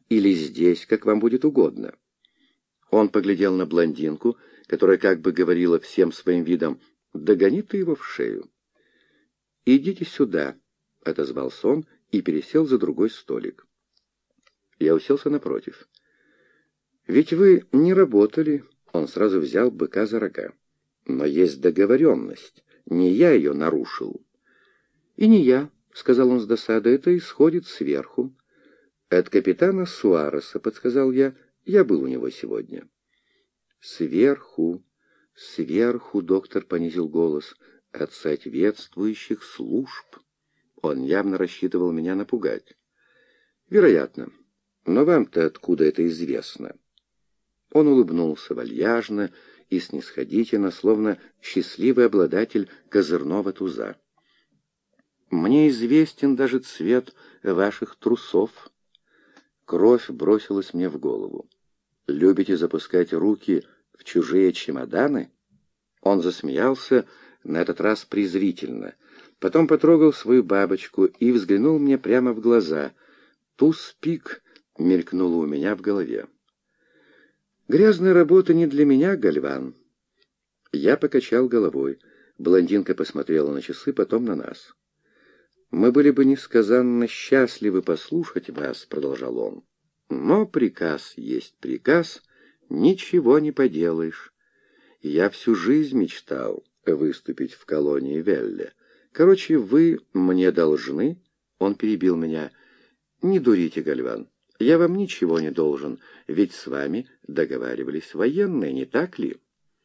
или здесь, как вам будет угодно». Он поглядел на блондинку, которая как бы говорила всем своим видом: «Догони ты его в шею». «Идите сюда», — отозвался он и пересел за другой столик. Я уселся напротив. «Ведь вы не работали», — он сразу взял быка за рога. «Но есть договоренность, не я ее нарушил». «И не я», — сказал он с досадой, — «это исходит сверху». «От капитана Суареса», — подсказал я, — «я был у него сегодня». «Сверху, сверху», — доктор понизил голос, — «от соответствующих служб». Он явно рассчитывал меня напугать. «Вероятно. Но вам-то откуда это известно?» Он улыбнулся вальяжно и снисходительно, словно счастливый обладатель козырного туза. «Мне известен даже цвет ваших трусов». Кровь бросилась мне в голову. «Любите запускать руки в чужие чемоданы?» Он засмеялся, на этот раз презрительно. Потом потрогал свою бабочку и взглянул мне прямо в глаза. «Туз-пик» мелькнуло у меня в голове. «Грязная работа не для меня, Гальван». Я покачал головой. Блондинка посмотрела на часы, потом на нас. «Мы были бы несказанно счастливы послушать вас», — продолжал он. «Но приказ есть приказ, ничего не поделаешь. Я всю жизнь мечтал выступить в колонии Велле. Короче, вы мне должны...» Он перебил меня. «Не дурите, Гальван. Я вам ничего не должен, ведь с вами договаривались военные, не так ли?»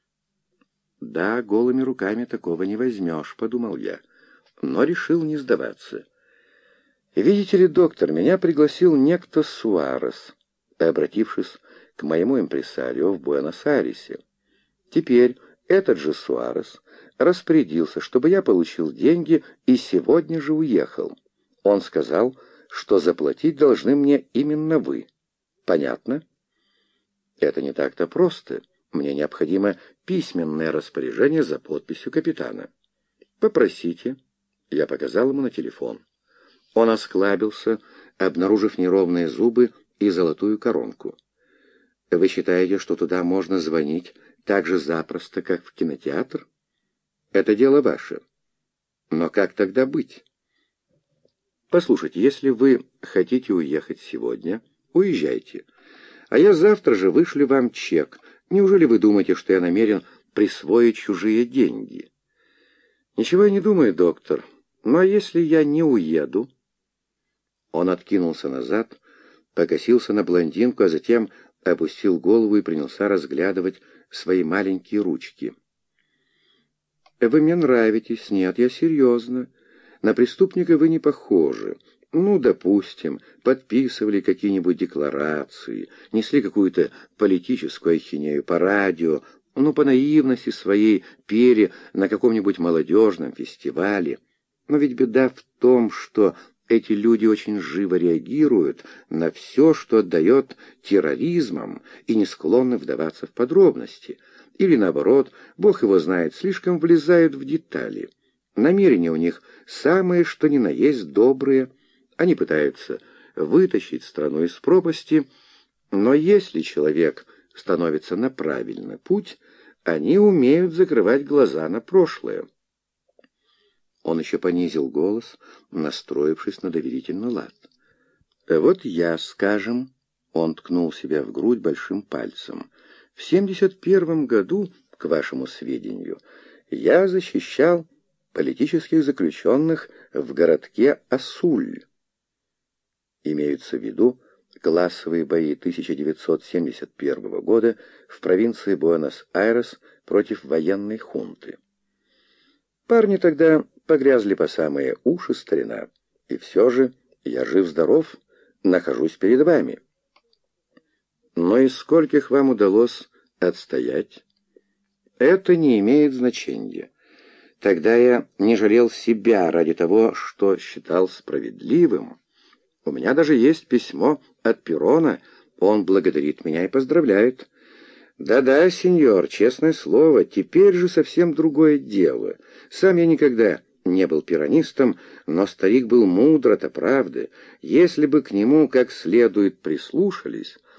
«Да, голыми руками такого не возьмешь», — подумал я, но решил не сдаваться. «Видите ли, доктор, меня пригласил некто Суарес, обратившись к моему импресарио в Буэнос-Айресе. Теперь этот же Суарес распорядился, чтобы я получил деньги и сегодня же уехал. Он сказал, что заплатить должны мне именно вы. Понятно?» «Это не так-то просто. Мне необходимо письменное распоряжение за подписью капитана». «Попросите». Я показал ему на телефон. Он осклабился, обнаружив неровные зубы и золотую коронку. «Вы считаете, что туда можно звонить так же запросто, как в кинотеатр? Это дело ваше. Но как тогда быть? Послушайте, если вы хотите уехать сегодня, уезжайте. А я завтра же вышлю вам чек. Неужели вы думаете, что я намерен присвоить чужие деньги?» «Ничего я не думаю, доктор. Ну а если я не уеду?» Он откинулся назад, покосился на блондинку, а затем опустил голову и принялся разглядывать свои маленькие ручки. «Вы мне нравитесь. Нет, я серьезно. На преступника вы не похожи. Ну, допустим, подписывали какие-нибудь декларации, несли какую-то политическую ахинею по радио, ну, по наивности своей пели на каком-нибудь молодежном фестивале. Но ведь беда в том, что эти люди очень живо реагируют на все, что отдает терроризмом, и не склонны вдаваться в подробности. Или, наоборот, бог его знает, слишком влезают в детали. Намерения у них самые, что ни на есть, добрые. Они пытаются вытащить страну из пропасти, но если человек становится на правильный путь, они умеют закрывать глаза на прошлое. Он еще понизил голос, настроившись на доверительный лад. «Вот я, скажем...» Он ткнул себя в грудь большим пальцем. «В 71 году, к вашему сведению, я защищал политических заключенных в городке Асуль. Имеются в виду классовые бои 1971 года в провинции Буэнос-Айрес против военной хунты. Парни тогда погрязли по самые уши, старина. И все же я жив-здоров, нахожусь перед вами. Но из скольких вам удалось отстоять? Это не имеет значения. Тогда я не жалел себя ради того, что считал справедливым. У меня даже есть письмо от Перрона, он благодарит меня и поздравляет. Да-да, сеньор, честное слово, теперь же совсем другое дело. Сам я никогда не был пиранистом, но старик был мудр, это правда. Если бы к нему как следует прислушались,